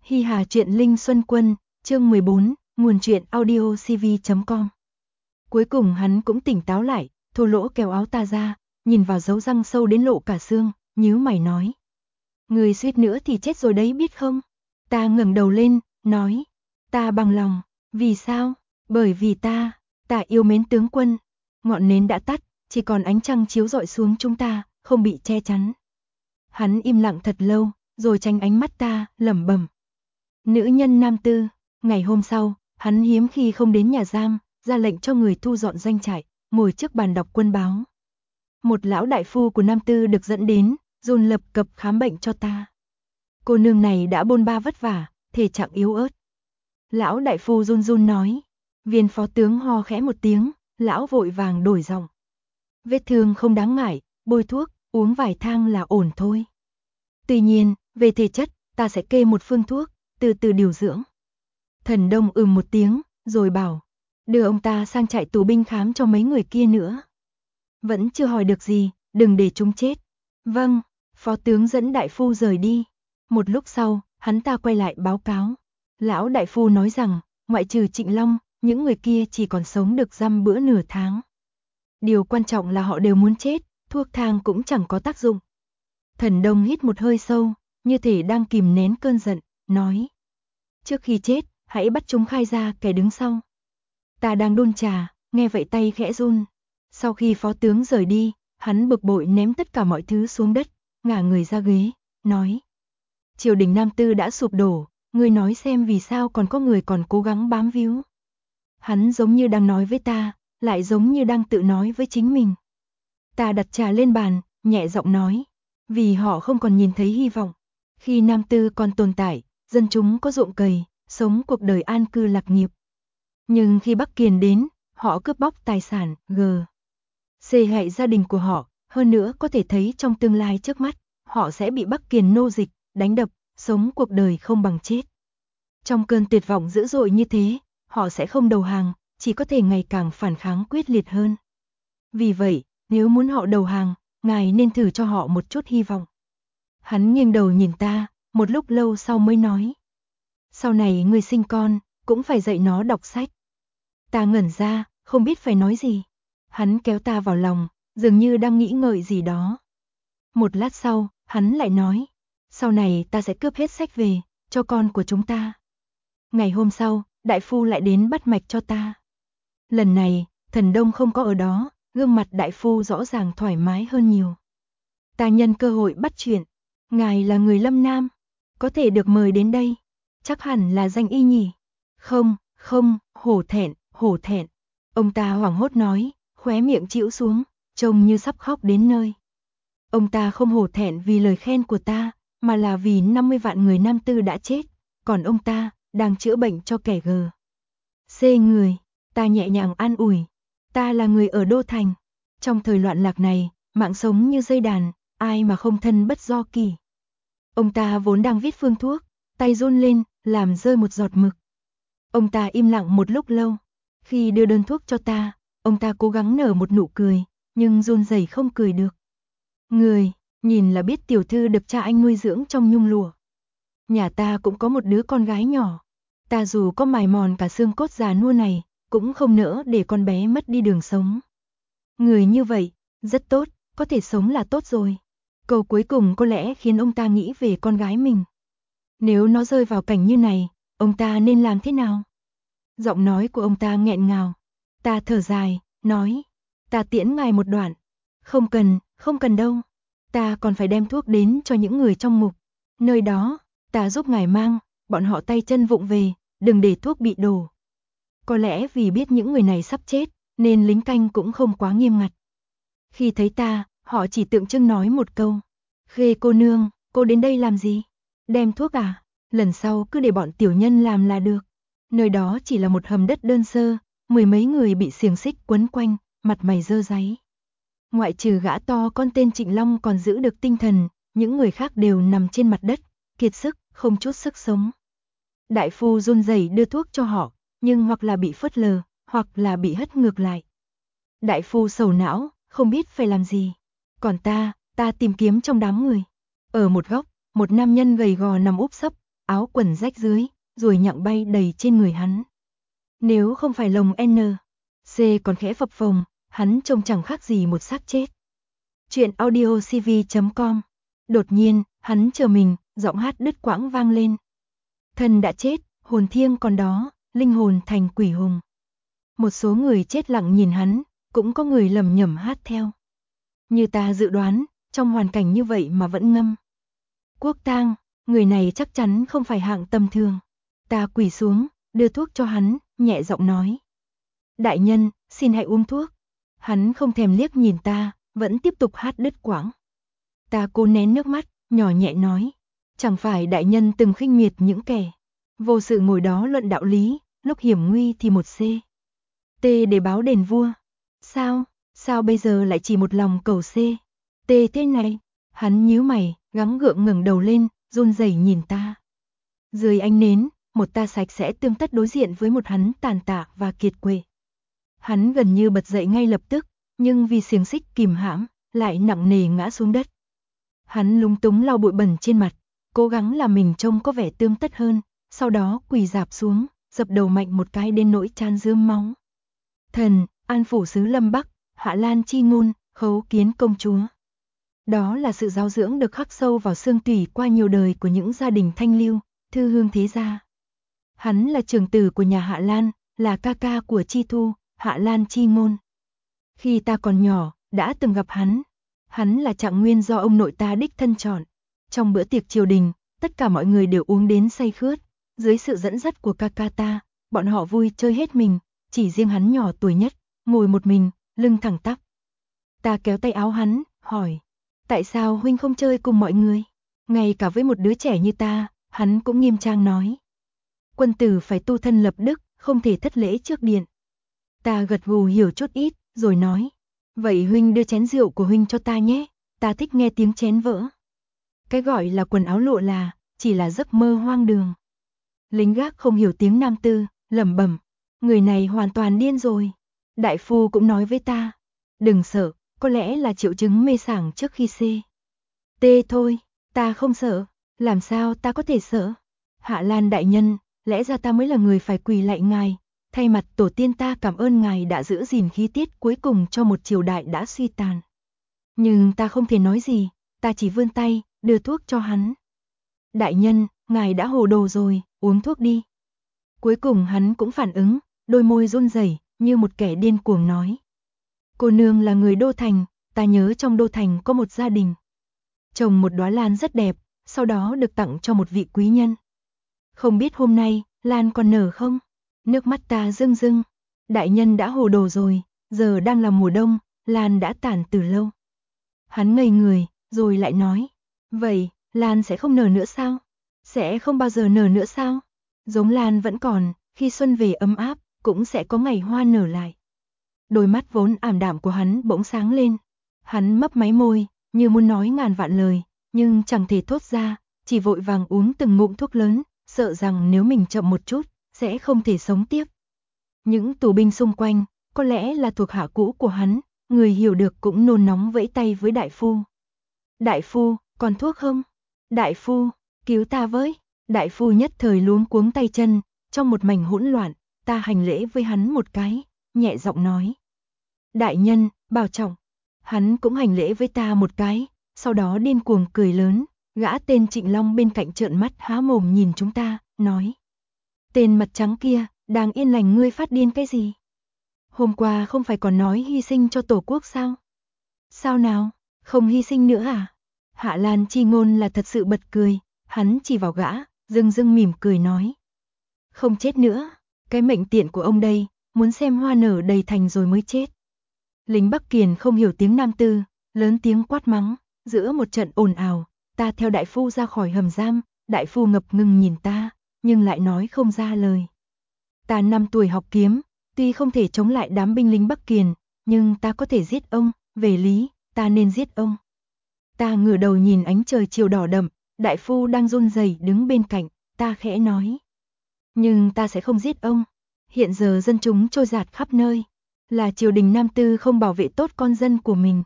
Hi Hà truyện Linh Xuân Quân, chương 14, nguồn truyện audio cv.com. Cuối cùng hắn cũng tỉnh táo lại, thô lỗ kéo áo ta ra, nhìn vào dấu răng sâu đến lộ cả xương, nhíu mày nói. Người suýt nữa thì chết rồi đấy biết không? Ta ngẩng đầu lên, nói. Ta bằng lòng, vì sao? Bởi vì ta yêu mến tướng quân. Ngọn nến đã tắt, chỉ còn ánh trăng chiếu rọi xuống chúng ta, không bị che chắn. Hắn im lặng thật lâu, rồi tránh ánh mắt ta, lẩm bẩm. Nữ nhân nam tư. Ngày hôm sau, hắn hiếm khi không đến nhà giam, ra lệnh cho người thu dọn doanh trại, ngồi trước bàn đọc quân báo. Một lão đại phu của nam tư được dẫn đến, dồn lập cập khám bệnh cho ta. Cô nương này đã bôn ba vất vả, thể trạng yếu ớt. Lão đại phu run run nói. Viên phó tướng ho khẽ một tiếng, lão vội vàng đổi giọng. Vết thương không đáng ngại, bôi thuốc, uống vài thang là ổn thôi. Tuy nhiên, về thể chất, ta sẽ kê một phương thuốc, từ từ điều dưỡng. Thần Đông một tiếng, rồi bảo, đưa ông ta sang trại tù binh khám cho mấy người kia nữa. Vẫn chưa hỏi được gì, đừng để chúng chết. Vâng, phó tướng dẫn đại phu rời đi. Một lúc sau, hắn ta quay lại báo cáo. Lão đại phu nói rằng, ngoại trừ Trịnh Long, những người kia chỉ còn sống được dăm bữa nửa tháng. Điều quan trọng là họ đều muốn chết, thuốc thang cũng chẳng có tác dụng. Thần Đông hít một hơi sâu, như thể đang kìm nén cơn giận, nói. Trước khi chết, hãy bắt chúng khai ra kẻ đứng sau. Ta đang đun trà, nghe vậy tay khẽ run. Sau khi phó tướng rời đi, hắn bực bội ném tất cả mọi thứ xuống đất, ngả người ra ghế, nói. Triều đình Nam Tư đã sụp đổ, ngươi nói xem vì sao còn có người còn cố gắng bám víu. Hắn giống như đang nói với ta, lại giống như đang tự nói với chính mình. Ta đặt trà lên bàn, nhẹ giọng nói. Vì họ không còn nhìn thấy hy vọng. Khi Nam Tư còn tồn tại, dân chúng có ruộng cày, sống cuộc đời an cư lạc nghiệp. Nhưng khi Bắc Kiền đến, họ cướp bóc tài sản, xê hại gia đình của họ, hơn nữa có thể thấy trong tương lai trước mắt, họ sẽ bị Bắc Kiền nô dịch, đánh đập, sống cuộc đời không bằng chết. Trong cơn tuyệt vọng dữ dội như thế, họ sẽ không đầu hàng, chỉ có thể ngày càng phản kháng quyết liệt hơn. Vì vậy, nếu muốn họ đầu hàng, ngài nên thử cho họ một chút hy vọng. Hắn nghiêng đầu nhìn ta, một lúc lâu sau mới nói. Sau này ngươi sinh con, cũng phải dạy nó đọc sách. Ta ngẩn ra, không biết phải nói gì. Hắn kéo ta vào lòng, dường như đang nghĩ ngợi gì đó. Một lát sau, hắn lại nói. Sau này ta sẽ cướp hết sách về, cho con của chúng ta. Ngày hôm sau, đại phu lại đến bắt mạch cho ta. Lần này, Thần Đông không có ở đó, gương mặt đại phu rõ ràng thoải mái hơn nhiều. Ta nhân cơ hội bắt chuyện. Ngài là người Lâm Nam, có thể được mời đến đây. Chắc hẳn là danh y nhỉ? Không, hổ thẹn. Ông ta hoảng hốt nói, khóe miệng chĩu xuống, trông như sắp khóc đến nơi. Ông ta không hổ thẹn vì lời khen của ta, mà là vì 50 vạn người Nam Tư đã chết, còn ông ta đang chữa bệnh cho kẻ xê người. Ta nhẹ nhàng an ủi, ta là người ở Đô Thành. Trong thời loạn lạc này, mạng sống như dây đàn, ai mà không thân bất do kỳ. Ông ta vốn đang viết phương thuốc, tay run lên, làm rơi một giọt mực. Ông ta im lặng một lúc lâu. Khi đưa đơn thuốc cho ta, ông ta cố gắng nở một nụ cười, nhưng run rẩy không cười được. Người, nhìn là biết tiểu thư được cha anh nuôi dưỡng trong nhung lụa. Nhà ta cũng có một đứa con gái nhỏ. Ta dù có mài mòn cả xương cốt già nua này, cũng không nỡ để con bé mất đi đường sống. Người như vậy, rất tốt, có thể sống là tốt rồi. Câu cuối cùng có lẽ khiến ông ta nghĩ về con gái mình. Nếu nó rơi vào cảnh như này, ông ta nên làm thế nào? Giọng nói của ông ta nghẹn ngào. Ta thở dài, nói. Ta tiễn ngài một đoạn. Không cần đâu. Ta còn phải đem thuốc đến cho những người trong ngục. Nơi đó, ta giúp ngài mang, bọn họ tay chân vụng về, đừng để thuốc bị đổ. Có lẽ vì biết những người này sắp chết, nên lính canh cũng không quá nghiêm ngặt. Khi thấy ta, họ chỉ tượng trưng nói một câu. Khê cô nương, cô đến đây làm gì? Đem thuốc à? Lần sau cứ để bọn tiểu nhân làm là được. Nơi đó chỉ là một hầm đất đơn sơ, mười mấy người bị xiềng xích quấn quanh, mặt mày rơ ráy. Ngoại trừ gã to con tên Trịnh Long còn giữ được tinh thần, những người khác đều nằm trên mặt đất, kiệt sức, không chút sức sống. Đại phu run rẩy đưa thuốc cho họ, nhưng hoặc là bị phớt lờ, hoặc là bị hất ngược lại. Đại phu sầu não, không biết phải làm gì. Còn ta tìm kiếm trong đám người. Ở một góc, một nam nhân gầy gò nằm úp sấp, áo quần rách dưới, rồi nhặng bay đầy trên người hắn. Nếu không phải lồng N, C còn khẽ phập phồng, hắn trông chẳng khác gì một xác chết. Chuyện audio cv.com. Đột nhiên, hắn chờ mình, giọng hát đứt quãng vang lên. Thần đã chết, hồn thiêng còn đó, linh hồn thành quỷ hùng. Một số người chết lặng nhìn hắn, cũng có người lẩm nhẩm hát theo. Như ta dự đoán, trong hoàn cảnh như vậy mà vẫn ngâm. Quốc tang, người này chắc chắn không phải hạng tầm thường. Ta quỳ xuống, đưa thuốc cho hắn, nhẹ giọng nói. Đại nhân, xin hãy uống thuốc. Hắn không thèm liếc nhìn ta, vẫn tiếp tục hát đứt quãng. Ta cố nén nước mắt, nhỏ nhẹ nói. Chẳng phải đại nhân từng khinh miệt những kẻ vô sự ngồi đó luận đạo lý, lúc hiểm nguy thì một C. T để báo đền vua. Sao bây giờ lại chỉ một lòng cầu C. T thế này? Hắn nhíu mày, gắng gượng ngẩng đầu lên, run rẩy nhìn ta. Dưới ánh nến, một ta sạch sẽ tươm tất đối diện với một hắn tàn tạ và kiệt quệ. Hắn gần như bật dậy ngay lập tức, nhưng vì xiềng xích kìm hãm, lại nặng nề ngã xuống đất. Hắn lúng túng lau bụi bẩn trên mặt, cố gắng làm mình trông có vẻ tươm tất hơn, sau đó quỳ rạp xuống, dập đầu mạnh một cái đến nỗi chan rơm máu. Thần, An phủ sứ Lâm Bắc, Hạ Lan chi ngôn, khấu kiến công chúa. Đó là sự giáo dưỡng được khắc sâu vào xương tủy qua nhiều đời của những gia đình thanh lưu, thư hương thế gia. Hắn là trưởng tử của nhà Hạ Lan, là ca ca của Chi Thu, Hạ Lan chi ngôn. Khi ta còn nhỏ, đã từng gặp hắn. Hắn là trạng nguyên do ông nội ta đích thân chọn. Trong bữa tiệc triều đình, tất cả mọi người đều uống đến say khướt. Dưới sự dẫn dắt của ca ca ta, bọn họ vui chơi hết mình, chỉ riêng hắn nhỏ tuổi nhất, ngồi một mình, lưng thẳng tắp. Ta kéo tay áo hắn, hỏi. Tại sao huynh không chơi cùng mọi người? Ngay cả với một đứa trẻ như ta, hắn cũng nghiêm trang nói. Quân tử phải tu thân lập đức, không thể thất lễ trước điện. Ta gật gù hiểu chút ít, rồi nói. Vậy huynh đưa chén rượu của huynh cho ta nhé, ta thích nghe tiếng chén vỡ. Cái gọi là quần áo lộ là, chỉ là giấc mơ hoang đường. Lính gác không hiểu tiếng nam tư, lẩm bẩm. Người này hoàn toàn điên rồi. Đại phu cũng nói với ta. Đừng sợ, có lẽ là triệu chứng mê sảng trước khi C. T thôi, ta không sợ. Làm sao ta có thể sợ? Hạ Lan đại nhân, lẽ ra ta mới là người phải quỳ lạy ngài. Thay mặt tổ tiên ta cảm ơn ngài đã giữ gìn khí tiết cuối cùng cho một triều đại đã suy tàn. Nhưng ta không thể nói gì, ta chỉ vươn tay, đưa thuốc cho hắn. Đại nhân, ngài đã hồ đồ rồi, uống thuốc đi. Cuối cùng hắn cũng phản ứng, đôi môi run rẩy như một kẻ điên cuồng nói. Cô nương là người Đô Thành, ta nhớ trong Đô Thành có một gia đình. Trồng một đóa lan rất đẹp, sau đó được tặng cho một vị quý nhân. Không biết hôm nay, lan còn nở không? Nước mắt ta rưng rưng. Đại nhân đã hồ đồ rồi, giờ đang là mùa đông, lan đã tàn từ lâu. Hắn ngây người, rồi lại nói. Vậy, lan sẽ không nở nữa sao? Sẽ không bao giờ nở nữa sao? Giống lan vẫn còn, khi xuân về ấm áp, cũng sẽ có ngày hoa nở lại. Đôi mắt vốn ảm đạm của hắn bỗng sáng lên. Hắn mấp máy môi, như muốn nói ngàn vạn lời, nhưng chẳng thể thốt ra, chỉ vội vàng uống từng ngụm thuốc lớn, sợ rằng nếu mình chậm một chút, sẽ không thể sống tiếp. Những tù binh xung quanh, có lẽ là thuộc hạ cũ của hắn, người hiểu được cũng nôn nóng vẫy tay với đại phu. Đại phu, còn thuốc không? Đại phu, cứu ta với. Đại phu nhất thời luống cuống tay chân, trong một mảnh hỗn loạn, ta hành lễ với hắn một cái, nhẹ giọng nói. Đại nhân, bảo trọng. Hắn cũng hành lễ với ta một cái, sau đó điên cuồng cười lớn, gã tên Trịnh Long bên cạnh trợn mắt há mồm nhìn chúng ta, nói. Tên mặt trắng kia, đang yên lành ngươi phát điên cái gì? Hôm qua không phải còn nói hy sinh cho tổ quốc sao? Sao nào, không hy sinh nữa à? Hạ Lan chi ngôn là thật sự bật cười, hắn chỉ vào gã, dưng dưng mỉm cười nói. Không chết nữa, cái mệnh tiện của ông đây, muốn xem hoa nở đầy thành rồi mới chết. Lính Bắc Kiền không hiểu tiếng Nam Tư, lớn tiếng quát mắng, giữa một trận ồn ào, ta theo đại phu ra khỏi hầm giam, đại phu ngập ngừng nhìn ta, nhưng lại nói không ra lời. Ta 5 tuổi học kiếm, tuy không thể chống lại đám binh lính Bắc Kiền, nhưng ta có thể giết ông, về lý, ta nên giết ông. Ta ngửa đầu nhìn ánh trời chiều đỏ đậm, đại phu đang run rẩy đứng bên cạnh, ta khẽ nói. Nhưng ta sẽ không giết ông, hiện giờ dân chúng trôi dạt khắp nơi, là triều đình Nam Tư không bảo vệ tốt con dân của mình.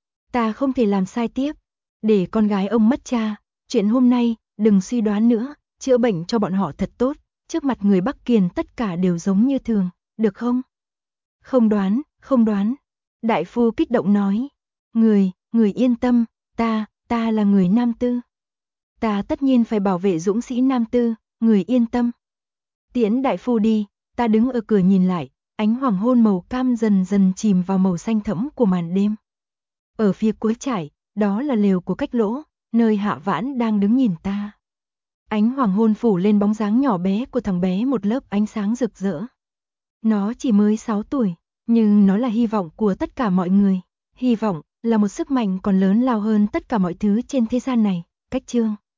Ta không thể làm sai tiếp, để con gái ông mất cha, chuyện hôm nay, đừng suy đoán nữa, chữa bệnh cho bọn họ thật tốt, trước mặt người Bắc Kiền tất cả đều giống như thường, được không? Không đoán. Đại phu kích động nói. Người yên tâm, ta là người Nam Tư. Ta tất nhiên phải bảo vệ dũng sĩ Nam Tư, người yên tâm. Tiễn đại phu đi, ta đứng ở cửa nhìn lại, ánh hoàng hôn màu cam dần dần chìm vào màu xanh thẫm của màn đêm. Ở phía cuối trải, đó là lều của Cách Lỗ, nơi Hạ Vãn đang đứng nhìn ta. Ánh hoàng hôn phủ lên bóng dáng nhỏ bé của thằng bé một lớp ánh sáng rực rỡ. Nó chỉ mới 6 tuổi, nhưng nó là hy vọng của tất cả mọi người. Hy vọng là một sức mạnh còn lớn lao hơn tất cả mọi thứ trên thế gian này. Cách chương